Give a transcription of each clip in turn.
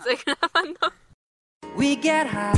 Estoy grabando. We get high,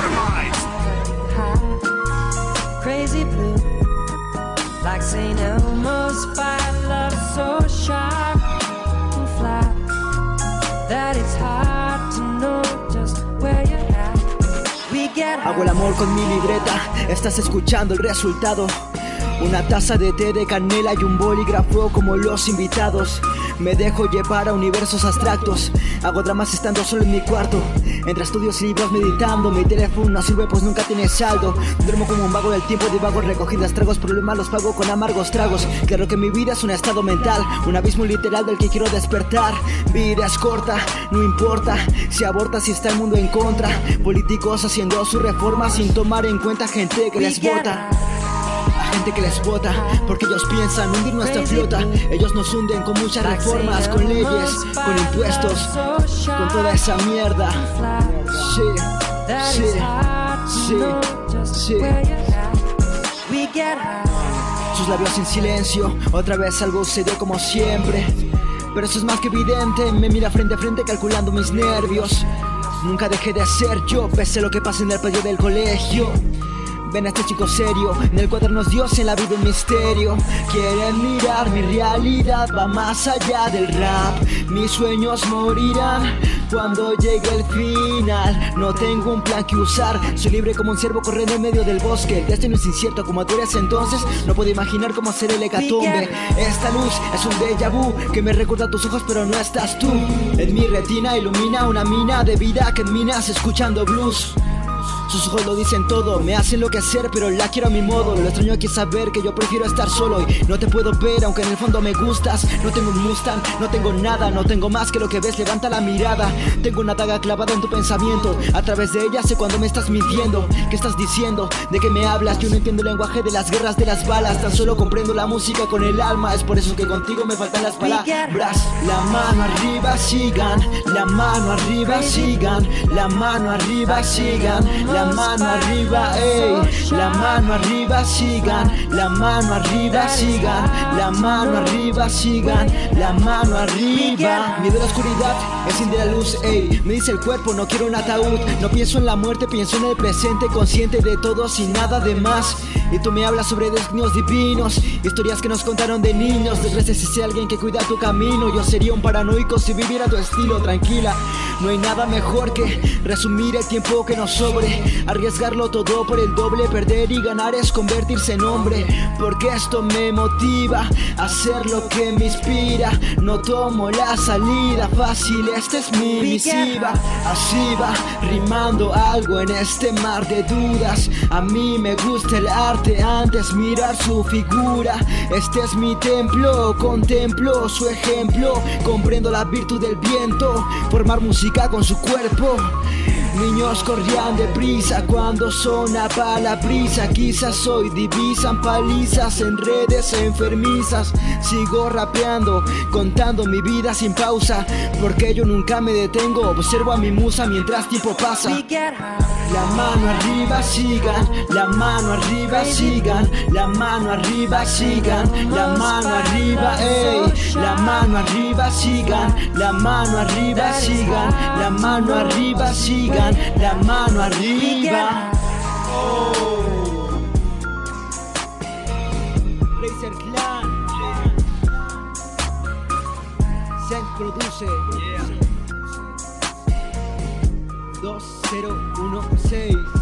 high, crazy blue, like St. Elmo's fire, love so sharp and flat, that it's hard to know just where you're at. We get high. Hago el amor con mi libreta, estás escuchando el resultado. Una taza de té de canela y un bolígrafo como los invitados. Me dejo llevar a universos abstractos. Hago dramas estando solo en mi cuarto. Entre estudios y libros meditando. Mi teléfono no sirve pues nunca tiene saldo. Duermo como un vago del tiempo, divago recogidas tragos. Problemas los pago con amargos tragos. Claro que mi vida es un estado mental, un abismo literal del que quiero despertar. Vida es corta, no importa si aborta, si está el mundo en contra. Políticos haciendo su reforma sin tomar en cuenta gente que les vota. Gente que les vota, porque ellos piensan hundir nuestra flota. Ellos nos hunden con muchas reformas, con leyes, con impuestos, con toda esa mierda. Sí, sí, sí, sí. Sus labios en silencio, otra vez algo sucedió como siempre. Pero eso es más que evidente, me mira frente a frente calculando mis nervios. Nunca dejé de ser yo, pese a lo que pasa en el patio del colegio. Ven a este chico serio, en el cuaderno es Dios, en la vida un misterio. Quieren mirar mi realidad, va más allá del rap. Mis sueños morirán cuando llegue el final. No tengo un plan que usar, soy libre como un ciervo corriendo en medio del bosque. El destino es incierto como tú eres entonces, no puedo imaginar cómo será el hecatombe. Esta luz es un déjà vu que me recuerda a tus ojos pero no estás tú. En mi retina ilumina una mina de vida que en minas escuchando blues. Sus ojos lo dicen todo, me hacen enloquecer pero la quiero a mi modo. Lo extraño aquí es saber que yo prefiero estar solo y no te puedo ver aunque en el fondo me gustas. No tengo un Mustang, no tengo nada, no tengo más que lo que ves, levanta la mirada. Tengo una daga clavada en tu pensamiento, a través de ella sé cuando me estás mintiendo. ¿Qué estás diciendo? ¿De qué me hablas? Yo no entiendo el lenguaje de las guerras, de las balas, tan solo comprendo la música con el alma. Es por eso que contigo me faltan las palabras. La mano arriba sigan, la mano arriba sigan, la mano arriba sigan, la mano arriba, ey, la mano arriba sigan, la mano arriba sigan, la mano arriba sigan, la mano arriba. Miedo a la oscuridad, es sin de la luz, ey. Me dice el cuerpo, no quiero un ataúd. No pienso en la muerte, pienso en el presente, consciente de todo sin nada de más. Y tú me hablas sobre destinos divinos, historias que nos contaron de niños. Desgracias si sé alguien que cuida tu camino. Yo sería un paranoico si viviera a tu estilo, tranquila. No hay nada mejor que resumir el tiempo que nos sobre. Arriesgarlo todo por el doble, perder y ganar es convertirse en hombre. Porque esto me motiva a hacer lo que me inspira. No tomo la salida fácil, esta es mi misiva. Así va, rimando algo en este mar de dudas. A mí me gusta el arte, antes mirar su figura. Este es mi templo, contemplo su ejemplo. Comprendo la virtud del viento, formar música con su cuerpo. Niños corrían deprisa cuando sonaba la brisa. Quizás hoy divisan palizas en redes enfermizas. Sigo rapeando, contando mi vida sin pausa, porque yo nunca me detengo. Observo a mi musa mientras tiempo pasa. La mano arriba sigan, la mano arriba sigan, la mano arriba sigan, la mano arriba, ey, la mano arriba sigan, la mano arriba sigan, la mano arriba sigan, la mano arriba. Razer Clan se produce 2016.